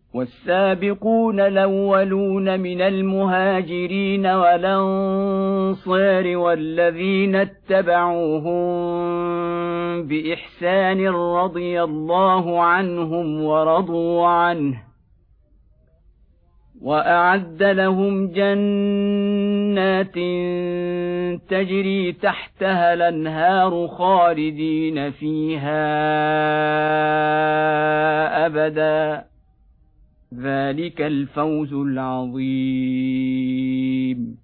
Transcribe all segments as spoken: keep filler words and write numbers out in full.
والسابقون الأولون من المهاجرين والأنصار والذين اتبعوهم بإحسان رضي الله عنهم ورضوا عنه وأعد لهم جنات تجري تحتها الأنهار خالدين فيها أبدا ذلك الفوز العظيم.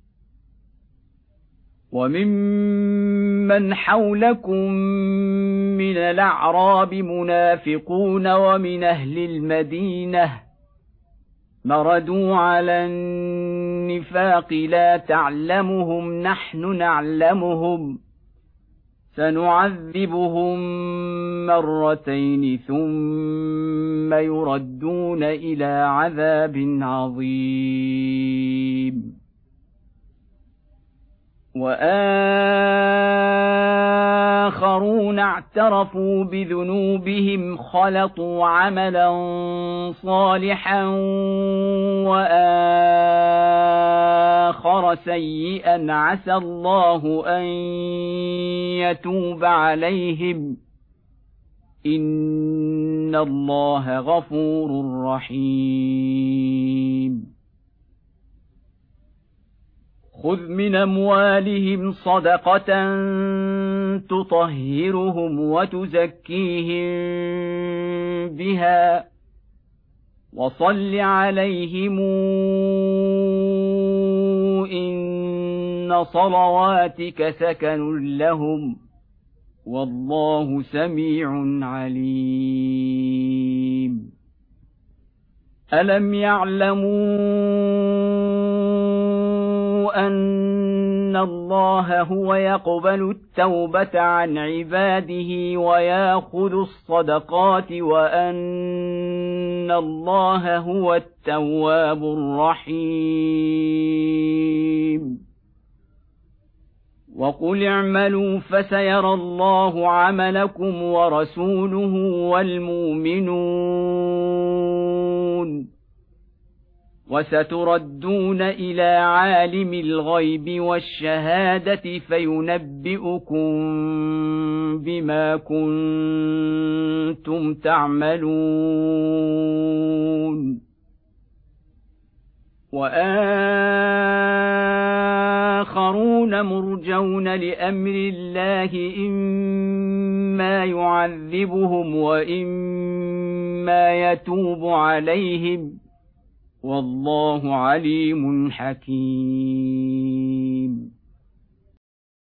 وممن حولكم من الأعراب منافقون ومن أهل المدينة مردوا على النفاق لا تعلمهم نحن نعلمهم سنعذبهم مرتين ثم يردون إلى عذاب عظيم. وآخرون اعترفوا بذنوبهم خلطوا عملا صالحا وآخر سيئا عسى الله أن يتوب عليهم إن الله غفور رحيم. خذ من أموالهم صدقة تطهرهم وتزكيهم بها وصل عليهم إن صلواتك سكن لهم والله سميع عليم. ألم يعلموا أن الله هو يقبل التوبة عن عباده ويأخذ الصدقات وأن الله هو التواب الرحيم. وقل اعملوا فسيرى الله عملكم ورسوله والمؤمنون وستردون إلى عالم الغيب والشهادة فينبئكم بما كنتم تعملون. وآخرون مرجون لأمر الله إما يعذبهم وإما يتوب عليهم والله عليم حكيم.